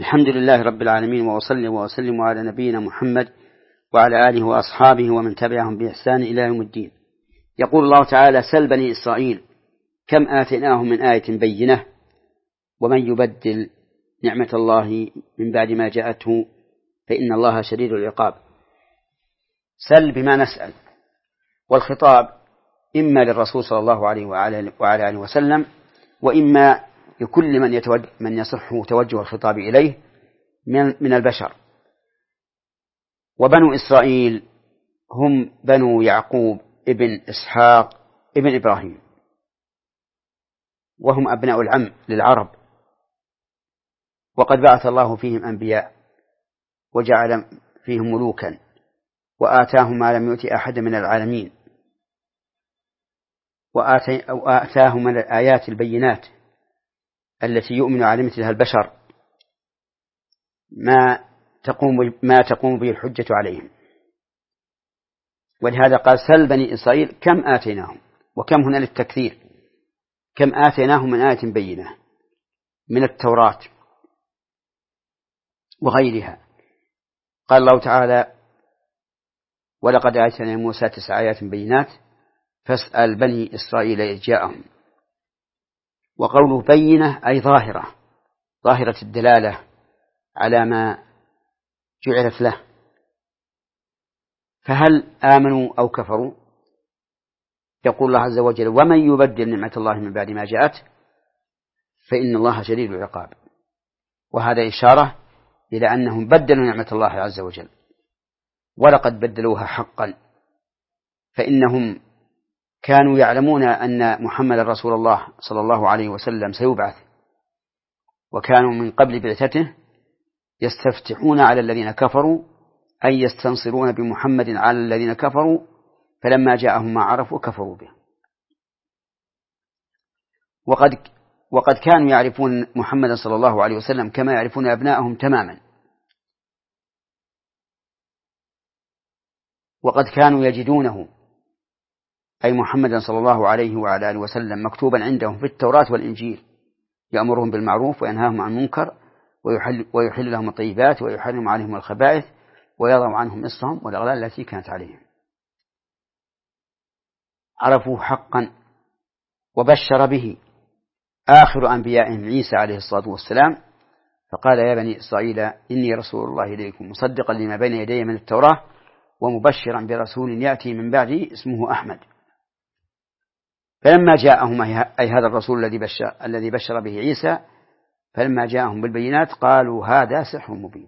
الحمد لله رب العالمين، وأصلي وأسلم على نبينا محمد وعلى آله وأصحابه ومن تبعهم بإحسان إلى يوم الدين. يقول الله تعالى: سل بني إسرائيل كم آتيناهم من آية بينة ومن يبدل نعمة الله من بعد ما جاءته فإن الله شديد العقاب. سل بما نسأل، والخطاب إما للرسول صلى الله عليه وعلى آله وسلم، وإما لكل من يصح توجه الخطاب إليه من البشر. وبنو إسرائيل هم بنو يعقوب ابن إسحاق ابن إبراهيم، وهم أبناء العم للعرب، وقد بعث الله فيهم أنبياء وجعل فيهم ملوكا وآتاهم ما لم يؤت أحد من العالمين، وآتاهم من الآيات البينات التي يؤمن على مثلها البشر ما تقوم به الحجة عليهم. ولهذا قال: سل بني إسرائيل كم آتيناهم، وكم هنا للتكثير، كم آتيناهم من آية بينة من التوراة وغيرها. قال الله تعالى: ولقد آتينا موسى 9 آيات بينات فاسأل بني إسرائيل إذ جاءهم. وقوله بينة أي ظاهرة الدلالة على ما جعلت له. فهل آمنوا أو كفروا؟ يقول الله عز وجل: ومن يبدل نعمة الله من بعد ما جاءت فإن الله شديد العقاب. وهذا إشارة إلى أنهم بدلوا نعمة الله عز وجل، ولقد بدلوها حقا، فإنهم كانوا يعلمون أن محمد رسول الله صلى الله عليه وسلم سيبعث، وكانوا من قبل بعثته يستفتحون على الذين كفروا أن يستنصرون بمحمد على الذين كفروا، فلما جاءهم ما عرفوا كفروا به. وقد كانوا يعرفون محمد صلى الله عليه وسلم كما يعرفون أبنائهم تماما، وقد كانوا يجدونه أي محمد صلى الله عليه وعلى آله وسلم مكتوبا عندهم في التوراة والإنجيل، يأمرهم بالمعروف وينهاهم عن المنكر ويحل لهم الطيبات ويحرم عليهم الخبائث ويضع عنهم إصرهم والأغلال التي كانت عليهم. عرفوا حقا. وبشر به آخر أنبيائهم عيسى عليه الصلاة والسلام، فقال: يا بني إسرائيل إني رسول الله إليكم مصدقا لما بين يدي من التوراة ومبشرا برسول يأتي من بعدي اسمه أحمد. فلما جاءهم أي هذا الرسول الذي بشر به عيسى، فلما جاءهم بالبينات قالوا: هذا سحر مبين.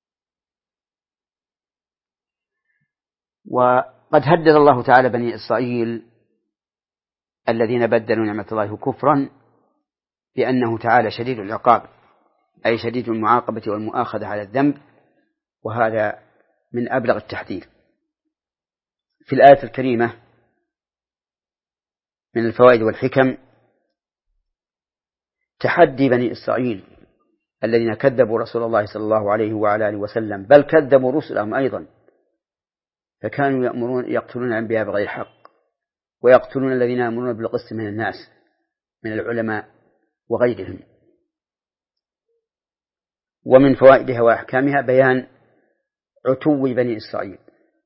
وقد هدد الله تعالى بني إسرائيل الذين بدلوا نعمة الله كفرا بأنه تعالى شديد العقاب، أي شديد المعاقبة والمؤاخذة على الذنب، وهذا من أبلغ التحذير. في الآية الكريمة من الفوائد والحكم تحدي بني إسرائيل الذين كذبوا رسول الله صلى الله عليه وعلى آله وسلم، بل كذبوا رسلهم أيضا، فكانوا يقتلون الأنبياء بغير حق، ويقتلون الذين يأمرون بالقسط من الناس من العلماء وغيرهم. ومن فوائدها وأحكامها بيان عتو بني إسرائيل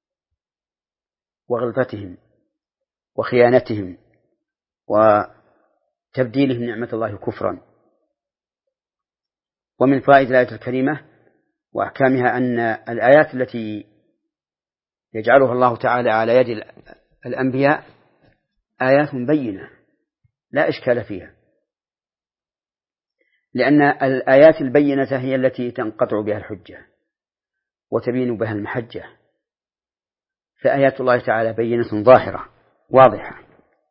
وغلطتهم وخيانتهم وتبديلهم نعمة الله كفرا. ومن فوائد الآية الكريمة وأحكامها أن الآيات التي يجعلها الله تعالى على يد الأنبياء آيات بينة لا إشكال فيها، لأن الآيات البينة هي التي تنقطع بها الحجة وتبين بها المحجة، فآيات الله تعالى بينة ظاهرة واضحة.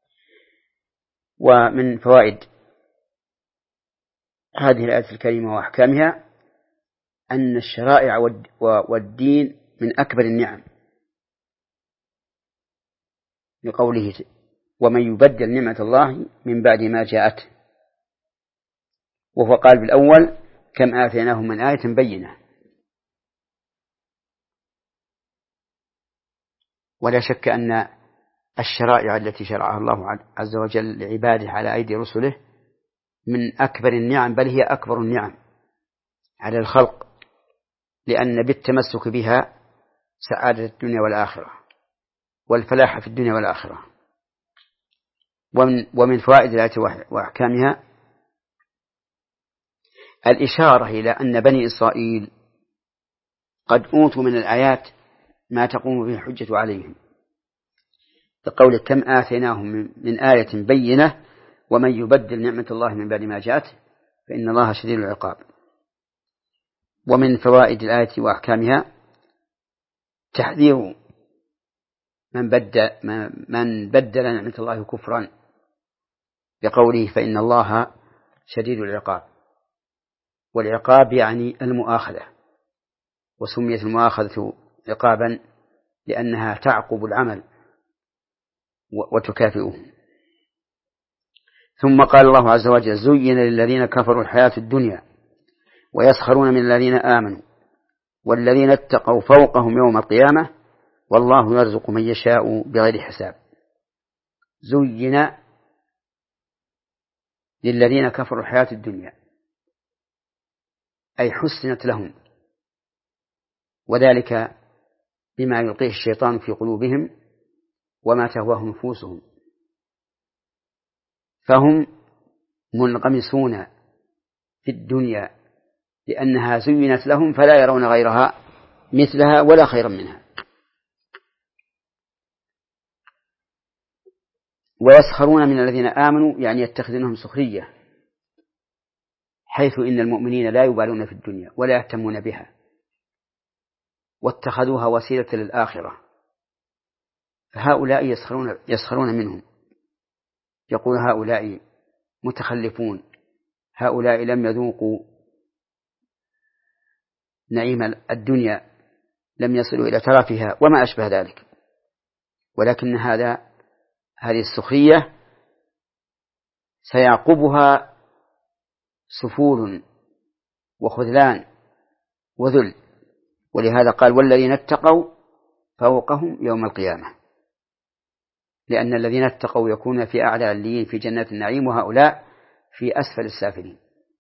ومن فوائد هذه الآية الكريمة وأحكامها أن الشرائع والدين من أكبر النعم، لقوله: ومن يبدل نعمة الله من بعد ما جاءته. وهو قال بالأول: كم آتيناهم من آية بينة. ولا شك أن الشرائع التي شرعها الله عز وجل لعباده على أيدي رسله من أكبر النعم، بل هي أكبر النعم، على الخلق، لأن بالتمسك بها سعادة الدنيا والآخرة والفلاح في الدنيا والآخرة. ومن فوائد الآية وأحكامها الإشارة إلى أن بني إسرائيل قد أوتوا من الآيات ما تقوم به الحجة عليهم، بقول كم آتيناهم من آية بينة ومن يبدل نعمة الله من بعد ما جاءته فإن الله شديد العقاب. ومن فوائد الآية وأحكامها تحذير من بدل نعمة الله كفرا، بقوله فإن الله شديد العقاب. والعقاب يعني المؤاخذة، وسميت المؤاخذة عقابا لأنها تعقب العمل وتكافئه. ثم قال الله عز وجل زين للذين كفروا الحياة الدنيا ويسخرون من الذين آمنوا والذين اتقوا فوقهم يوم القيامة والله يرزق من يشاء بغير حساب. زين للذين كفروا الحياة الدنيا أي حسنت لهم، وذلك بما يلقيه الشيطان في قلوبهم وما تهواه نفوسهم، فهم منغمسون في الدنيا لأنها زينت لهم فلا يرون غيرها مثلها ولا خيرا منها. ويسخرون من الذين آمنوا يعني يتخذونهم سخرية، حيث إن المؤمنين لا يبالون في الدنيا ولا يهتمون بها واتخذوها وسيلة للآخرة، فهؤلاء يسخرون منهم، يقول هؤلاء متخلفون، هؤلاء لم يذوقوا نعيم الدنيا، لم يصلوا إلى ترفها وما أشبه ذلك. ولكن هذه السخرية سيعقبها سفول وخذلان وذل، ولهذا قال والذين اتقوا فوقهم يوم القيامة، لأن الذين اتقوا يكون في أعلى عليين في جنات النعيم وهؤلاء في أسفل السافلين.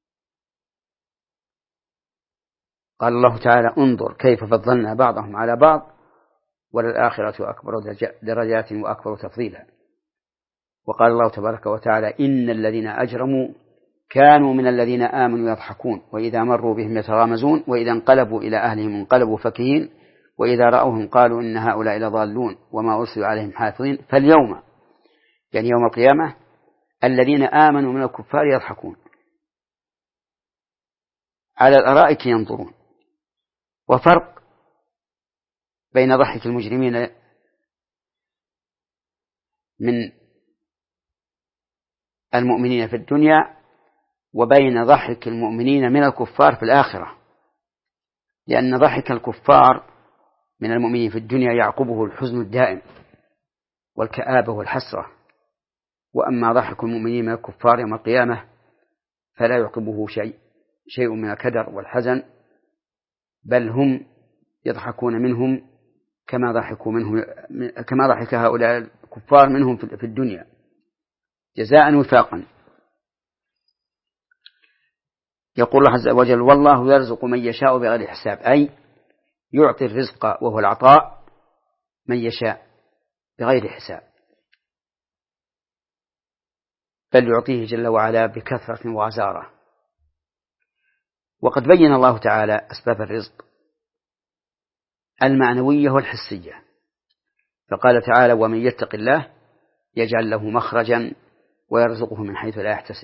قال الله تعالى انظر كيف فضلنا بعضهم على بعض وللآخرة أكبر درجات وأكبر تفضيلا. وقال الله تبارك وتعالى إن الذين أجرموا كانوا من الذين آمنوا يضحكون وإذا مروا بهم يتغامزون وإذا انقلبوا إلى أهلهم انقلبوا فكهين وإذا رأوهم قالوا إن هؤلاء لضالون وما أرسلوا عليهم حافظين. فاليوم يعني يوم القيامة الذين آمنوا من الكفار يضحكون على الأرائك ينظرون. وفرق بين ضحك المجرمين من المؤمنين في الدنيا وبين ضحك المؤمنين من الكفار في الآخرة، لأن ضحك الكفار من المؤمنين في الدنيا يعقبه الحزن الدائم والكآبة والحسرة، وأما ضحك المؤمنين من الكفار يوم القيامة فلا يعقبه شيء من الكدر والحزن، بل هم يضحكون منهم كما ضحك هؤلاء الكفار منهم في الدنيا جزاء وفاقا. يقول الله عز وجل والله يرزق من يشاء بغير حساب، أي يعطي الرزق وهو العطاء من يشاء بغير حساب، بل يعطيه جل وعلا بكثرة وغزارة. وقد بين الله تعالى أسباب الرزق المعنوية والحسية، فقال تعالى ومن يتق الله يجعل له مخرجا ويرزقه من حيث لا يحتسب،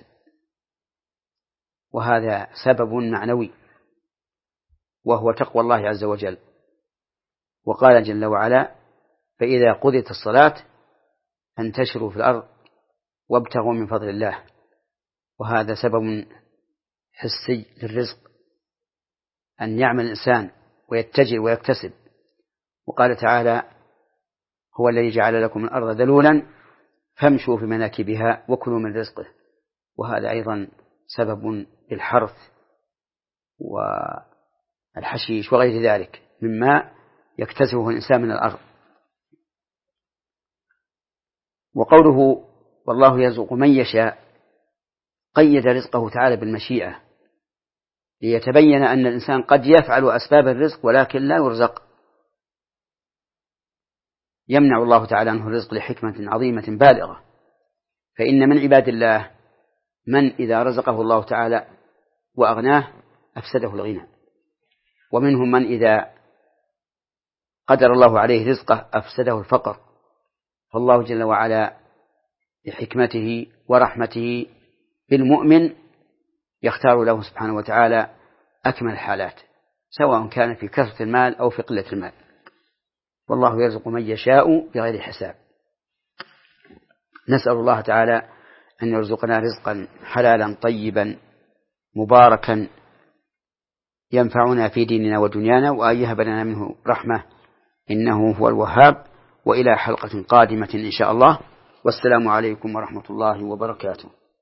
وهذا سبب معنوي وهو تقوى الله عز وجل. وقال جل وعلا فإذا قضيت الصلاة فانتشروا في الأرض وابتغوا من فضل الله، وهذا سبب حسي للرزق أن يعمل الإنسان ويتجر ويكتسب. وقال تعالى هو الذي جعل لكم الأرض ذلولا فامشوا في مناكبها وكلوا من رزقه، وهذا أيضا سبب للحرث والحشيش وغير ذلك مما يكتسبه الإنسان من الأرض. وقوله والله يرزق من يشاء قيد رزقه تعالى بالمشيئة، ليتبين أن الإنسان قد يفعل أسباب الرزق ولكن لا يرزق، يمنع الله تعالى عنه الرزق لحكمة عظيمة بالغة. فإن من عباد الله من إذا رزقه الله تعالى وأغناه أفسده الغنى، ومنهم من إذا قدر الله عليه رزقه أفسده الفقر. فالله جل وعلا بحكمته ورحمته بالمؤمن يختار له سبحانه وتعالى أكمل الحالات، سواء كان في كثرة المال أو في قلة المال، والله يرزق من يشاء بغير حساب. نسأل الله تعالى أن يرزقنا رزقا حلالا طيبا مباركا ينفعنا في ديننا ودنيانا، وأن يهب لنا منه رحمة إنه هو الوهاب. وإلى حلقة قادمة إن شاء الله، والسلام عليكم ورحمة الله وبركاته.